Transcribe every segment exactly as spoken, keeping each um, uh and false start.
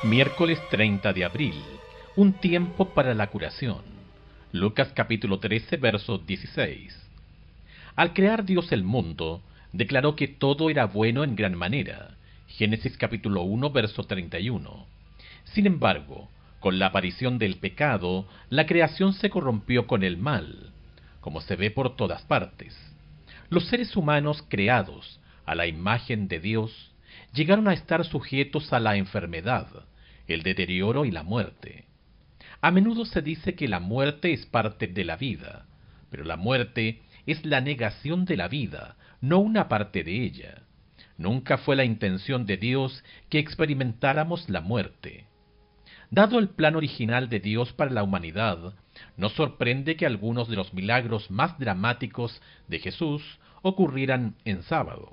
Miércoles treinta de abril. Un tiempo para la curación. Lucas capítulo trece, verso dieciséis. Al crear Dios el mundo, declaró que todo era bueno en gran manera. Génesis capítulo uno, verso treinta y uno. Sin embargo, con la aparición del pecado, la creación se corrompió con el mal, como se ve por todas partes. Los seres humanos creados a la imagen de Dios llegaron a estar sujetos a la enfermedad, el deterioro y la muerte. A menudo se dice que la muerte es parte de la vida, pero la muerte es la negación de la vida, no una parte de ella. Nunca fue la intención de Dios que experimentáramos la muerte. Dado el plan original de Dios para la humanidad, no sorprende que algunos de los milagros más dramáticos de Jesús ocurrieran en sábado.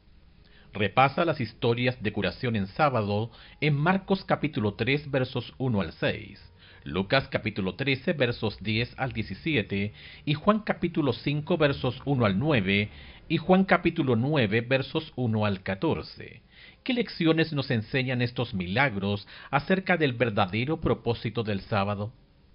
Repasa las historias de curación en sábado en Marcos capítulo tres versos uno al seis, Lucas capítulo trece versos diez al diecisiete y Juan capítulo cinco versos uno al nueve y Juan capítulo nueve versos uno al catorce. ¿Qué lecciones nos enseñan estos milagros acerca del verdadero propósito del sábado?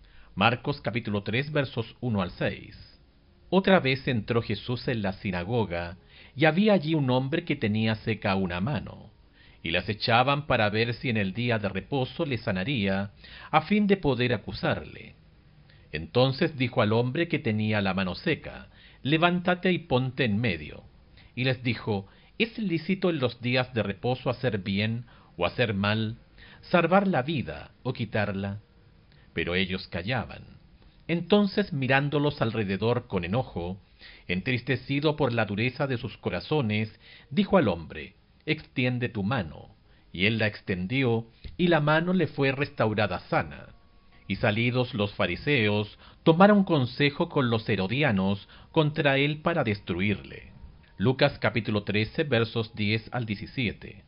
Marcos capítulo tres versos uno al seis. Otra vez entró Jesús en la sinagoga, y había allí un hombre que tenía seca una mano, y las echaban para ver si en el día de reposo le sanaría, a fin de poder acusarle. Entonces dijo al hombre que tenía la mano seca: levántate y ponte en medio. Y les dijo: ¿es lícito en los días de reposo hacer bien o hacer mal, salvar la vida o quitarla? Pero ellos callaban. Entonces, mirándolos alrededor con enojo, entristecido por la dureza de sus corazones, dijo al hombre: extiende tu mano. Y él la extendió, y la mano le fue restaurada sana. Y salidos los fariseos, tomaron consejo con los herodianos contra él para destruirle. Lucas capítulo trece versos diez al diecisiete.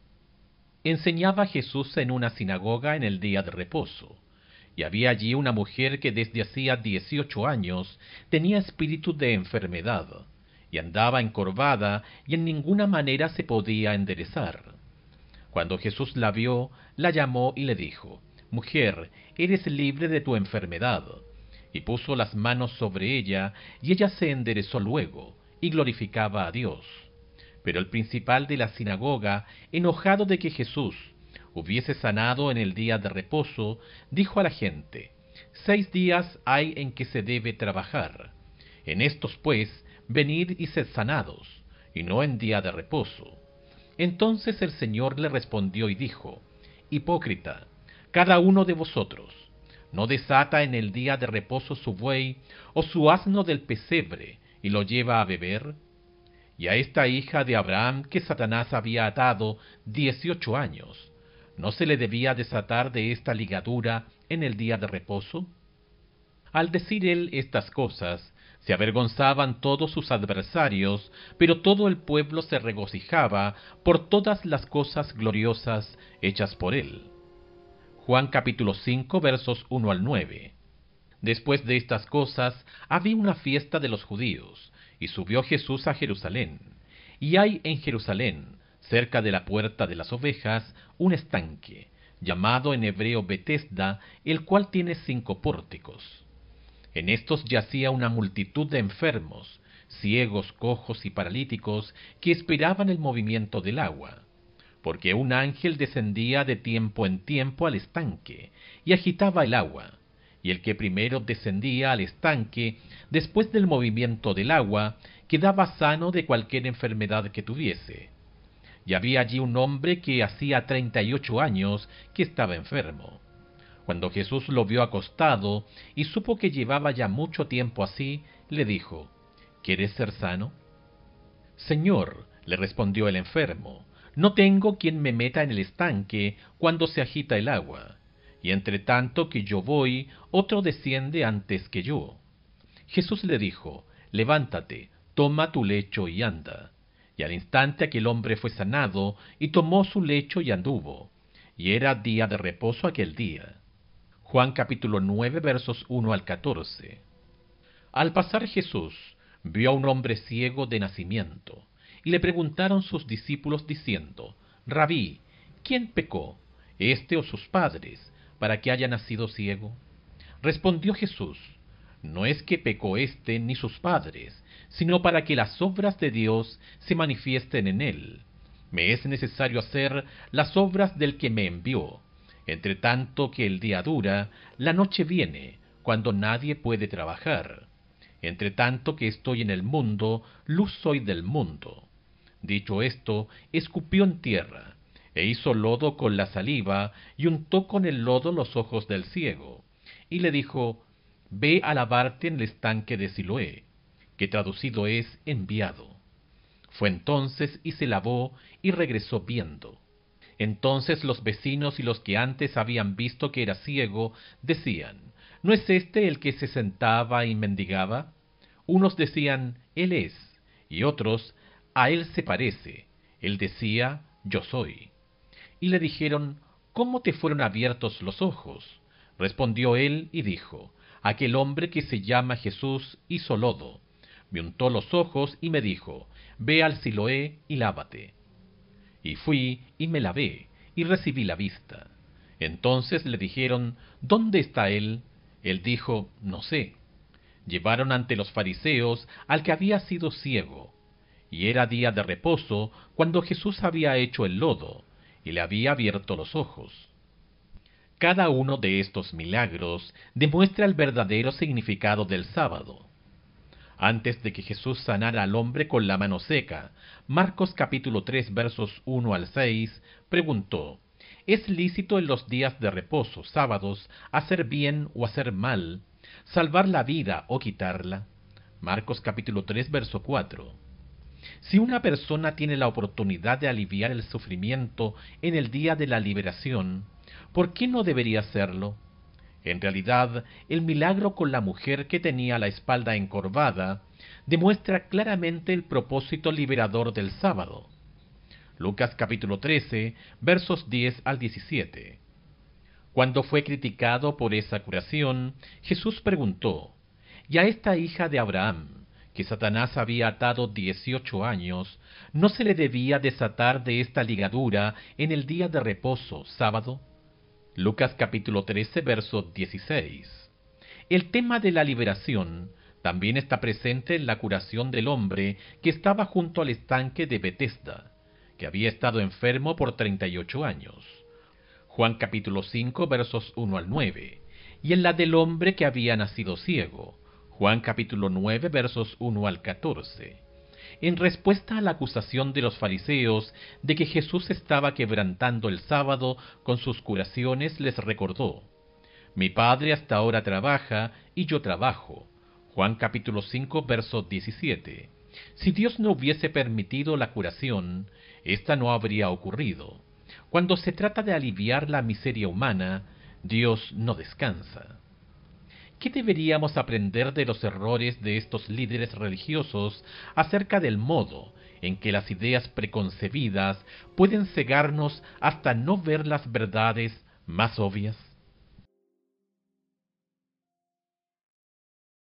Enseñaba Jesús en una sinagoga en el día de reposo. Y había allí una mujer que desde hacía dieciocho años tenía espíritu de enfermedad, y andaba encorvada y en ninguna manera se podía enderezar. Cuando Jesús la vio, la llamó y le dijo: mujer, eres libre de tu enfermedad. Y puso las manos sobre ella, y ella se enderezó luego, y glorificaba a Dios. Pero el principal de la sinagoga, enojado de que Jesús hubiese sanado en el día de reposo, dijo a la gente: seis días hay en que se debe trabajar. En estos, pues, venid y sed sanados, y no en día de reposo. Entonces el Señor le respondió y dijo: hipócrita, cada uno de vosotros no desata en el día de reposo su buey o su asno del pesebre y lo lleva a beber. Y a esta hija de Abraham que Satanás había atado dieciocho años, ¿no se le debía desatar de esta ligadura en el día de reposo? Al decir él estas cosas, se avergonzaban todos sus adversarios, pero todo el pueblo se regocijaba por todas las cosas gloriosas hechas por él. Juan capítulo cinco versos uno al nueve. Después de estas cosas, había una fiesta de los judíos, y subió Jesús a Jerusalén. Y hay en Jerusalén, cerca de la puerta de las ovejas, un estanque, llamado en hebreo Betesda, el cual tiene cinco pórticos. En estos yacía una multitud de enfermos, ciegos, cojos y paralíticos, que esperaban el movimiento del agua, porque un ángel descendía de tiempo en tiempo al estanque, y agitaba el agua, y el que primero descendía al estanque, después del movimiento del agua, quedaba sano de cualquier enfermedad que tuviese. Y había allí un hombre que hacía treinta y ocho años que estaba enfermo. Cuando Jesús lo vio acostado y supo que llevaba ya mucho tiempo así, le dijo: ¿quieres ser sano? Señor, le respondió el enfermo, no tengo quien me meta en el estanque cuando se agita el agua, y entre tanto que yo voy, otro desciende antes que yo. Jesús le dijo: levántate, toma tu lecho y anda. Y al instante aquel hombre fue sanado, y tomó su lecho y anduvo. Y era día de reposo aquel día. Juan capítulo nueve versos uno al catorce. Al pasar Jesús, vio a un hombre ciego de nacimiento, y le preguntaron sus discípulos diciendo: Rabí, ¿quién pecó, éste o sus padres, para que haya nacido ciego? Respondió Jesús: no es que pecó éste ni sus padres, sino para que las obras de Dios se manifiesten en él. Me es necesario hacer las obras del que me envió. Entre tanto que el día dura, la noche viene, cuando nadie puede trabajar. Entre tanto que estoy en el mundo, luz soy del mundo. Dicho esto, escupió en tierra, e hizo lodo con la saliva, y untó con el lodo los ojos del ciego, y le dijo: ve a lavarte en el estanque de Siloé, que traducido es enviado. Fue entonces y se lavó, y regresó viendo. Entonces los vecinos y los que antes habían visto que era ciego, decían: ¿no es este el que se sentaba y mendigaba? Unos decían: él es, y otros: a él se parece. Él decía: yo soy. Y le dijeron: ¿cómo te fueron abiertos los ojos? Respondió él y dijo: aquel hombre que se llama Jesús hizo lodo, me untó los ojos y me dijo: ve al Siloé y lávate. Y fui y me lavé, y recibí la vista. Entonces le dijeron: ¿dónde está él? Él dijo: no sé. Llevaron ante los fariseos al que había sido ciego, y era día de reposo cuando Jesús había hecho el lodo, y le había abierto los ojos. Cada uno de estos milagros demuestra el verdadero significado del sábado. Antes de que Jesús sanara al hombre con la mano seca, Marcos capítulo tres versos uno al seis, preguntó: ¿es lícito en los días de reposo, sábados, hacer bien o hacer mal, salvar la vida o quitarla? Marcos capítulo tres verso cuatro. Si una persona tiene la oportunidad de aliviar el sufrimiento en el día de la liberación, ¿por qué no debería hacerlo? En realidad, el milagro con la mujer que tenía la espalda encorvada demuestra claramente el propósito liberador del sábado. Lucas capítulo trece, versos diez al diecisiete. Cuando fue criticado por esa curación, Jesús preguntó: ¿y a esta hija de Abraham, que Satanás había atado dieciocho años, no se le debía desatar de esta ligadura en el día de reposo, sábado? Lucas capítulo trece, verso dieciséis. El tema de la liberación también está presente en la curación del hombre que estaba junto al estanque de Betesda, que había estado enfermo por treinta y ocho años. Juan capítulo cinco, versos uno al nueve. Y en la del hombre que había nacido ciego. Juan capítulo nueve, versos uno al catorce. En respuesta a la acusación de los fariseos de que Jesús estaba quebrantando el sábado con sus curaciones, les recordó: mi Padre hasta ahora trabaja y yo trabajo. Juan capítulo cinco, verso diecisiete. Si Dios no hubiese permitido la curación, esta no habría ocurrido. Cuando se trata de aliviar la miseria humana, Dios no descansa. ¿Qué deberíamos aprender de los errores de estos líderes religiosos acerca del modo en que las ideas preconcebidas pueden cegarnos hasta no ver las verdades más obvias?